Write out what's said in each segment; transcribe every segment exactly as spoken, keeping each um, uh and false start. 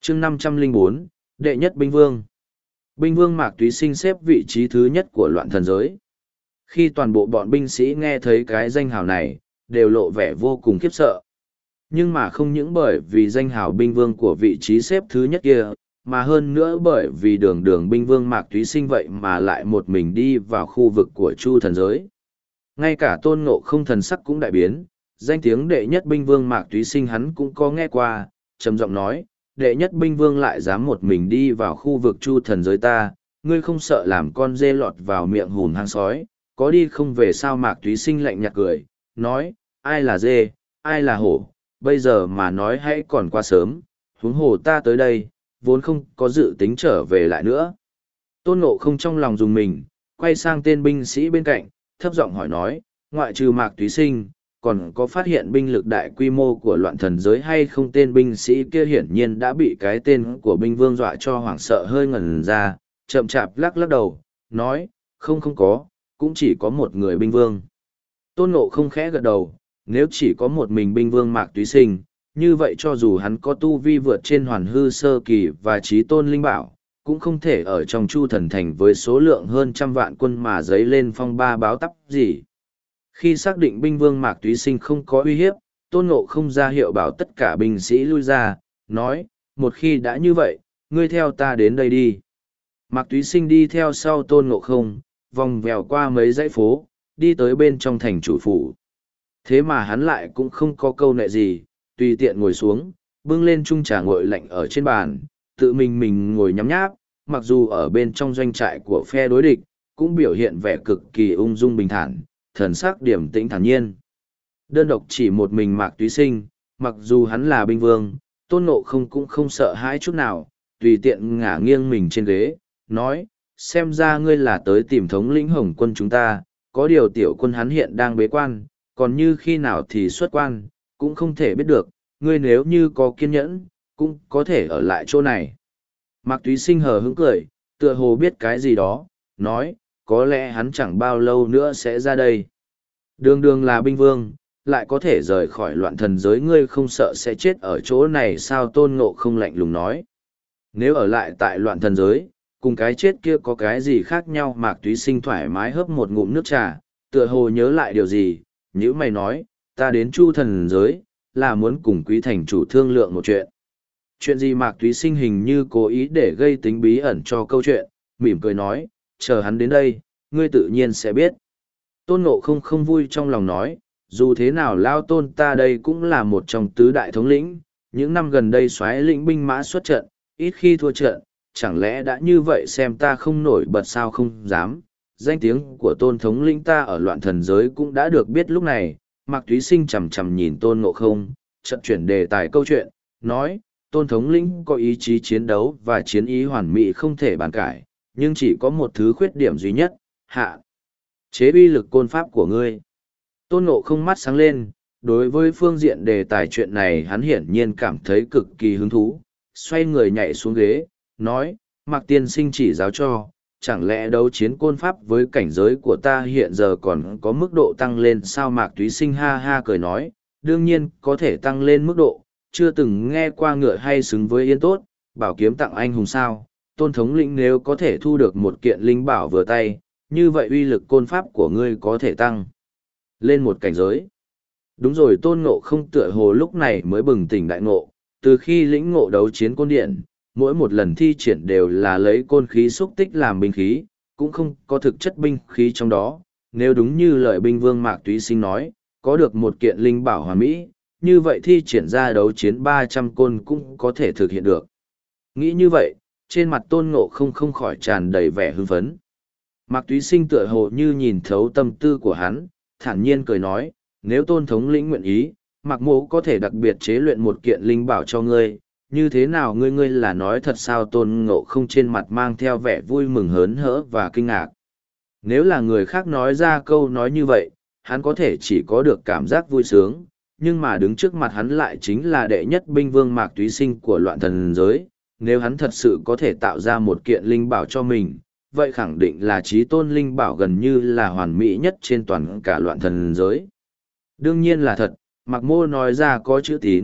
chương năm trăm linh bốn, đệ nhất binh vương. Binh vương Mạc Túy Sinh xếp vị trí thứ nhất của loạn thần giới. Khi toàn bộ bọn binh sĩ nghe thấy cái danh hào này, đều lộ vẻ vô cùng khiếp sợ. Nhưng mà không những bởi vì danh hào binh vương của vị trí xếp thứ nhất kia, mà hơn nữa bởi vì đường đường binh vương Mạc Túy Sinh vậy mà lại một mình đi vào khu vực của Chu thần giới. Ngay cả Tôn Ngộ Không thần sắc cũng đại biến, danh tiếng đệ nhất binh vương Mạc Túy Sinh hắn cũng có nghe qua, trầm giọng nói, đệ nhất binh vương lại dám một mình đi vào khu vực Chu thần giới ta, ngươi không sợ làm con dê lọt vào miệng hùn hang sói, có đi không về sao? Mạc Túy Sinh lạnh nhạt cười, nói, ai là dê, ai là hổ, bây giờ mà nói hãy còn quá sớm, huống hồ ta tới đây, vốn không có dự tính trở về lại nữa. Tôn Ngộ Không trong lòng dùng mình, quay sang tên binh sĩ bên cạnh, thấp giọng hỏi nói, ngoại trừ Mạc Túy Sinh, còn có phát hiện binh lực đại quy mô của loạn thần giới hay không? Tên binh sĩ kia hiển nhiên đã bị cái tên của binh vương dọa cho hoảng sợ hơi ngẩn ra, chậm chạp lắc lắc đầu, nói, không không có, cũng chỉ có một người binh vương. Tôn Ngộ Không khẽ gật đầu, nếu chỉ có một mình binh vương Mạc Túy Sinh, như vậy cho dù hắn có tu vi vượt trên hoàn hư sơ kỳ và trí tôn linh bảo, cũng không thể ở trong Chu thần thành với số lượng hơn trăm vạn quân mà dấy lên phong ba báo tắp gì. Khi xác định binh vương Mạc Túy Sinh không có uy hiếp, Tôn Ngộ Không ra hiệu bảo tất cả binh sĩ lui ra, nói, một khi đã như vậy, ngươi theo ta đến đây đi. Mạc Túy Sinh đi theo sau Tôn Ngộ Không, vòng vèo qua mấy dãy phố, đi tới bên trong thành chủ phủ. Thế mà hắn lại cũng không có câu nệ gì, tùy tiện ngồi xuống, bưng lên chung trà nguội lạnh ở trên bàn, tự mình mình ngồi nhắm nháp, mặc dù ở bên trong doanh trại của phe đối địch, cũng biểu hiện vẻ cực kỳ ung dung bình thản, thần sắc điềm tĩnh thản nhiên. Đơn độc chỉ một mình Mạc Túy Sinh, mặc dù hắn là binh vương, Tôn Ngộ Không cũng không sợ hãi chút nào, tùy tiện ngả nghiêng mình trên ghế, nói, xem ra ngươi là tới tìm thống lĩnh Hồng quân chúng ta, có điều tiểu quân hắn hiện đang bế quan, còn như khi nào thì xuất quan, cũng không thể biết được, ngươi nếu như có kiên nhẫn, cũng có thể ở lại chỗ này. Mạc Túy Sinh hờ hững cười, tựa hồ biết cái gì đó, nói, có lẽ hắn chẳng bao lâu nữa sẽ ra đây. Đường đường là binh vương, lại có thể rời khỏi loạn thần giới, ngươi không sợ sẽ chết ở chỗ này sao? Tôn Ngộ Không lạnh lùng nói. Nếu ở lại tại loạn thần giới, cùng cái chết kia có cái gì khác nhau? Mạc Túy Sinh thoải mái hớp một ngụm nước trà, tựa hồ nhớ lại điều gì, nhữ mày nói, ta đến Chu thần giới, là muốn cùng quý thành chủ thương lượng một chuyện. Chuyện gì? Mạc Túy Sinh hình như cố ý để gây tính bí ẩn cho câu chuyện, mỉm cười nói, chờ hắn đến đây, ngươi tự nhiên sẽ biết. Tôn Ngộ Không không vui trong lòng nói, dù thế nào Lao Tôn ta đây cũng là một trong tứ đại thống lĩnh, những năm gần đây soái lĩnh binh mã xuất trận, ít khi thua trận, chẳng lẽ đã như vậy xem ta không nổi bật sao? Không dám, danh tiếng của Tôn thống lĩnh ta ở loạn thần giới cũng đã được biết. Lúc này, Mạc Túy Sinh chằm chằm nhìn Tôn Ngộ Không, chợt chuyển đề tài câu chuyện, nói, Tôn thống lĩnh có ý chí chiến đấu và chiến ý hoàn mỹ không thể bàn cãi, nhưng chỉ có một thứ khuyết điểm duy nhất, hạ chế uy lực côn pháp của ngươi. Tôn Ngộ Không mắt sáng lên, đối với phương diện đề tài chuyện này hắn hiển nhiên cảm thấy cực kỳ hứng thú, xoay người nhảy xuống ghế, nói, Mạc tiên sinh chỉ giáo cho, chẳng lẽ đấu chiến côn pháp với cảnh giới của ta hiện giờ còn có mức độ tăng lên sao? Mạc Túy Sinh ha ha cười nói, đương nhiên có thể tăng lên mức độ, chưa từng nghe qua ngựa hay xứng với yên tốt, bảo kiếm tặng anh hùng sao? Tôn thống lĩnh nếu có thể thu được một kiện linh bảo vừa tay, như vậy uy lực côn pháp của ngươi có thể tăng lên một cảnh giới. Đúng rồi. Tôn Ngộ Không tựa hồ lúc này mới bừng tỉnh đại ngộ, từ khi lĩnh ngộ đấu chiến côn điện, mỗi một lần thi triển đều là lấy côn khí xúc tích làm binh khí, cũng không có thực chất binh khí trong đó. Nếu đúng như lời binh vương Mạc Túy Sinh nói, có được một kiện linh bảo hoàn mỹ, như vậy thi triển ra đấu chiến ba trăm côn cũng có thể thực hiện được. Nghĩ như vậy, trên mặt Tôn Ngộ Không không khỏi tràn đầy vẻ hưng phấn. Mạc Túy Sinh tựa hồ như nhìn thấu tâm tư của hắn, thản nhiên cười nói, nếu Tôn thống lĩnh nguyện ý, Mạc mỗ có thể đặc biệt chế luyện một kiện linh bảo cho ngươi, như thế nào? Ngươi ngươi là nói thật sao? Tôn Ngộ Không trên mặt mang theo vẻ vui mừng hớn hở và kinh ngạc. Nếu là người khác nói ra câu nói như vậy, hắn có thể chỉ có được cảm giác vui sướng, nhưng mà đứng trước mặt hắn lại chính là đệ nhất binh vương Mạc Túy Sinh của loạn thần giới. Nếu hắn thật sự có thể tạo ra một kiện linh bảo cho mình, vậy khẳng định là chí tôn linh bảo gần như là hoàn mỹ nhất trên toàn cả loạn thần giới. Đương nhiên là thật, Mạc mô nói ra có chữ tín,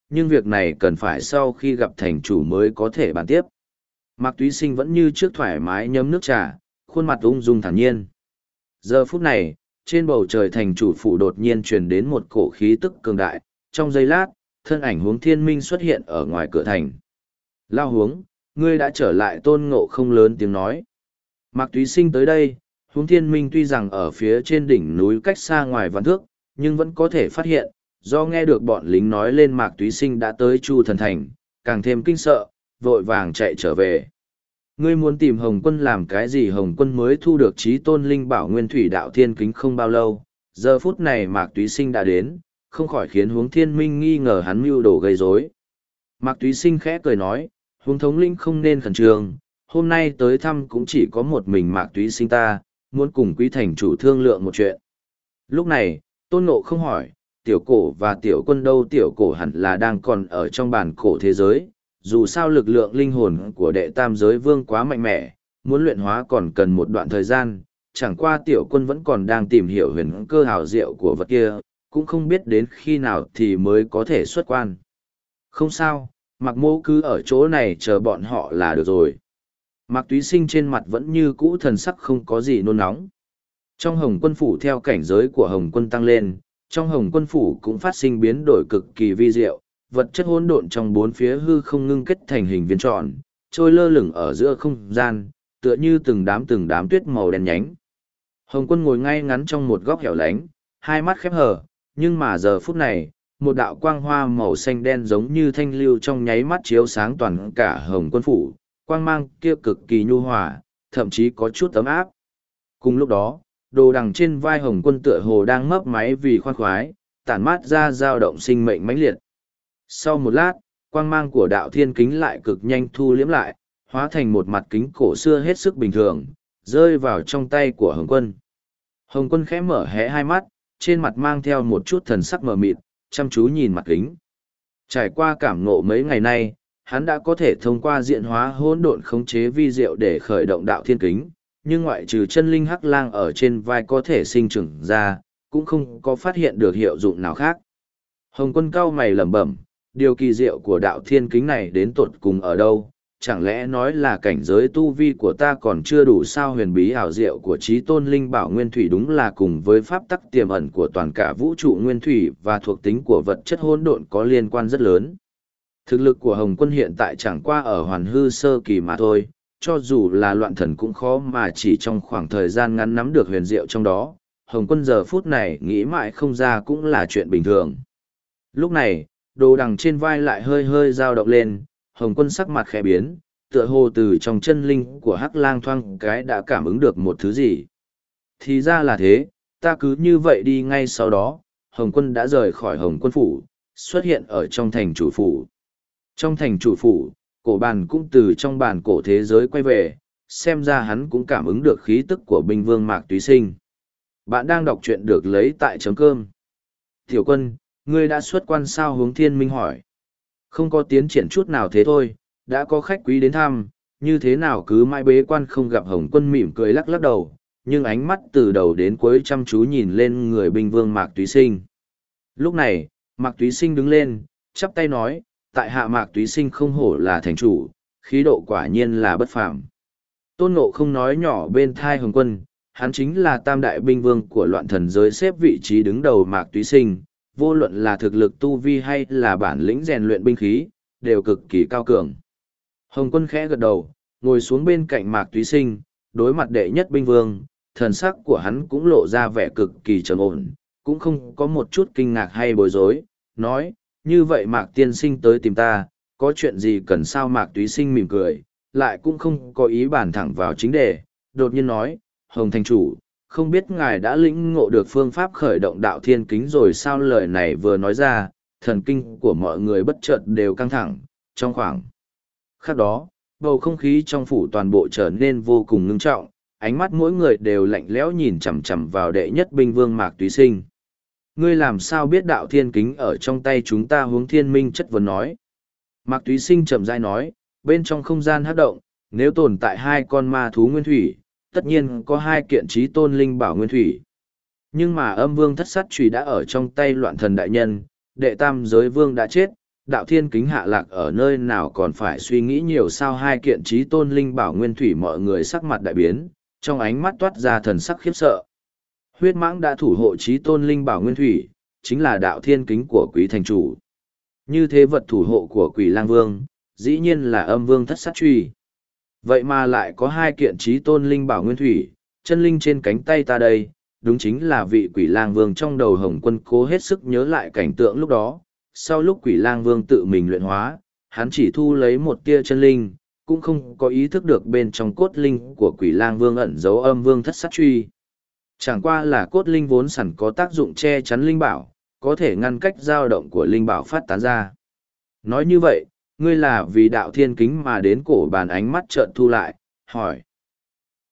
nhưng việc này cần phải sau khi gặp thành chủ mới có thể bàn tiếp. Mạc Túy Sinh vẫn như trước thoải mái nhấm nước trà, khuôn mặt ung dung thản nhiên. Giờ phút này, trên bầu trời thành chủ phủ đột nhiên truyền đến một cổ khí tức cường đại, trong giây lát, thân ảnh Hướng Thiên Minh xuất hiện ở ngoài cửa thành. Lao Hướng, ngươi đã trở lại. Tôn Ngộ Không lớn tiếng nói. Mạc Túy Sinh tới đây, Hướng Thiên Minh tuy rằng ở phía trên đỉnh núi cách xa ngoài vạn thước, nhưng vẫn có thể phát hiện, do nghe được bọn lính nói lên Mạc Túy Sinh đã tới Chu Thần Thành, càng thêm kinh sợ, vội vàng chạy trở về. Ngươi muốn tìm Hồng Quân làm cái gì? Hồng Quân mới thu được Chí Tôn Linh Bảo Nguyên Thủy Đạo Thiên Kính không bao lâu, giờ phút này Mạc Túy Sinh đã đến, không khỏi khiến Hướng Thiên Minh nghi ngờ hắn mưu đồ gây rối. Mạc Túy Sinh khẽ cười nói, Hướng thống lĩnh không nên khẩn trương, hôm nay tới thăm cũng chỉ có một mình Mạc Túy Sinh ta, muốn cùng Quý thành chủ thương lượng một chuyện. Lúc này, Tôn Ngộ không hỏi, tiểu cổ và tiểu quân đâu? Tiểu cổ hẳn là đang còn ở trong bản cổ thế giới, dù sao lực lượng linh hồn của đệ tam giới vương quá mạnh mẽ, muốn luyện hóa còn cần một đoạn thời gian, chẳng qua tiểu quân vẫn còn đang tìm hiểu huyền cơ hào diệu của vật kia, cũng không biết đến khi nào thì mới có thể xuất quan. Không sao, Mạc Mô cứ ở chỗ này chờ bọn họ là được rồi. Mạc Túy Sinh trên mặt vẫn như cũ thần sắc không có gì nôn nóng. Trong Hồng Quân Phủ theo cảnh giới của Hồng Quân tăng lên, trong Hồng Quân Phủ cũng phát sinh biến đổi cực kỳ vi diệu, vật chất hỗn độn trong bốn phía hư không ngưng kết thành hình viên tròn, trôi lơ lửng ở giữa không gian, tựa như từng đám từng đám tuyết màu đen nhánh. Hồng Quân ngồi ngay ngắn trong một góc hẻo lánh, hai mắt khép hờ, nhưng mà giờ phút này, một đạo quang hoa màu xanh đen giống như thanh lưu trong nháy mắt chiếu sáng toàn cả Hồng Quân Phủ, quang mang kia cực kỳ nhu hòa, thậm chí có chút ấm áp. Cùng lúc đó, đồ đằng trên vai Hồng Quân tựa hồ đang mấp máy vì khoan khoái, tản mát ra dao động sinh mệnh mãnh liệt. Sau một lát, quang mang của đạo thiên kính lại cực nhanh thu liễm lại, hóa thành một mặt kính cổ xưa hết sức bình thường, rơi vào trong tay của Hồng Quân. Hồng Quân khẽ mở hé hai mắt, trên mặt mang theo một chút thần sắc mờ mịt, chăm chú nhìn mặt kính. Trải qua cảm ngộ mấy ngày nay, hắn đã có thể thông qua diện hóa hỗn độn khống chế vi diệu để khởi động đạo thiên kính, nhưng ngoại trừ chân linh hắc lang ở trên vai có thể sinh trưởng ra, cũng không có phát hiện được hiệu dụng nào khác. Hồng Quân cau mày lẩm bẩm, điều kỳ diệu của đạo thiên kính này đến tột cùng ở đâu? Chẳng lẽ nói là cảnh giới tu vi của ta còn chưa đủ sao? Huyền bí ảo diệu của Chí Tôn Linh Bảo Nguyên Thủy đúng là cùng với pháp tắc tiềm ẩn của toàn cả vũ trụ nguyên thủy và thuộc tính của vật chất hỗn độn có liên quan rất lớn. Thực lực của Hồng Quân hiện tại chẳng qua ở hoàn hư sơ kỳ mà thôi, cho dù là loạn thần cũng khó mà chỉ trong khoảng thời gian ngắn nắm được huyền diệu trong đó. Hồng Quân giờ phút này nghĩ mãi không ra cũng là chuyện bình thường. Lúc này, đồ đằng trên vai lại hơi hơi dao động lên, Hồng Quân sắc mặt khẽ biến, tựa hồ từ trong chân linh của Hắc Lang thoang cái đã cảm ứng được một thứ gì. Thì ra là thế, ta cứ như vậy đi. Ngay sau đó, Hồng Quân đã rời khỏi Hồng Quân Phủ, xuất hiện ở trong thành chủ phủ. Trong thành chủ phủ, cổ bàn cũng từ trong bàn cổ thế giới quay về, xem ra hắn cũng cảm ứng được khí tức của binh vương Mạc Túy Sinh. Bạn đang đọc truyện được lấy tại chấm cơm. Tiểu Quân, ngươi đã xuất quan sao? Hướng Thiên Minh hỏi. Không có tiến triển chút nào thế thôi, đã có khách quý đến thăm, như thế nào cứ mãi bế quan không gặp? Hồng Quân mỉm cười lắc lắc đầu, nhưng ánh mắt từ đầu đến cuối chăm chú nhìn lên người binh vương Mạc Túy Sinh. Lúc này, Mạc Túy Sinh đứng lên, chắp tay nói, tại hạ Mạc Túy Sinh không hổ là thành chủ, khí độ quả nhiên là bất phàm. Tôn Ngộ không nói nhỏ bên thai Hồng Quân, hắn chính là tam đại binh vương của loạn thần giới, xếp vị trí đứng đầu Mạc Túy Sinh, vô luận là thực lực tu vi hay là bản lĩnh rèn luyện binh khí, đều cực kỳ cao cường. Hồng Quân khẽ gật đầu, ngồi xuống bên cạnh Mạc Túy Sinh, đối mặt đệ nhất binh vương, thần sắc của hắn cũng lộ ra vẻ cực kỳ trầm ổn, cũng không có một chút kinh ngạc hay bối rối, nói, như vậy Mạc tiên sinh tới tìm ta, có chuyện gì cần sao? Mạc Túy Sinh mỉm cười, lại cũng không có ý bàn thẳng vào chính đề, đột nhiên nói, Hồng thành chủ, không biết ngài đã lĩnh ngộ được phương pháp khởi động đạo thiên kính rồi sao? Lời này vừa nói ra, thần kinh của mọi người bất chợt đều căng thẳng, trong khoảng khắc đó, bầu không khí trong phủ toàn bộ trở nên vô cùng ngưng trọng, ánh mắt mỗi người đều lạnh lẽo nhìn chằm chằm vào đệ nhất binh vương Mạc Túy Sinh. Ngươi làm sao biết đạo thiên kính ở trong tay chúng ta? Hướng Thiên Minh chất vấn nói. Mạc Túy Sinh chậm rãi nói, bên trong không gian hắc động, nếu tồn tại hai con ma thú nguyên thủy, tất nhiên có hai kiện Chí Tôn Linh Bảo Nguyên Thủy. Nhưng mà âm vương thất sát chùy đã ở trong tay loạn thần đại nhân, đệ tam giới vương đã chết, đạo thiên kính hạ lạc ở nơi nào còn phải suy nghĩ nhiều sao hai kiện trí tôn linh bảo nguyên thủy mọi người sắc mặt đại biến, trong ánh mắt toát ra thần sắc khiếp sợ. Huyết mãng đã thủ hộ trí tôn linh bảo nguyên thủy, chính là đạo thiên kính của quý thành chủ. Như thế vật thủ hộ của quỷ lang vương, dĩ nhiên là âm vương thất sát truy. Vậy mà lại có hai kiện trí tôn linh bảo nguyên thủy, chân linh trên cánh tay ta đây, đúng chính là vị quỷ lang vương trong đầu Hồng Quân cố hết sức nhớ lại cảnh tượng lúc đó. Sau lúc quỷ lang vương tự mình luyện hóa, hắn chỉ thu lấy một tia chân linh, cũng không có ý thức được bên trong cốt linh của quỷ lang vương ẩn giấu âm vương thất sát truy. Chẳng qua là cốt linh vốn sẵn có tác dụng che chắn linh bảo, có thể ngăn cách dao động của linh bảo phát tán ra. Nói như vậy, ngươi là vì đạo thiên kính mà đến cổ bàn ánh mắt trợn thu lại, hỏi.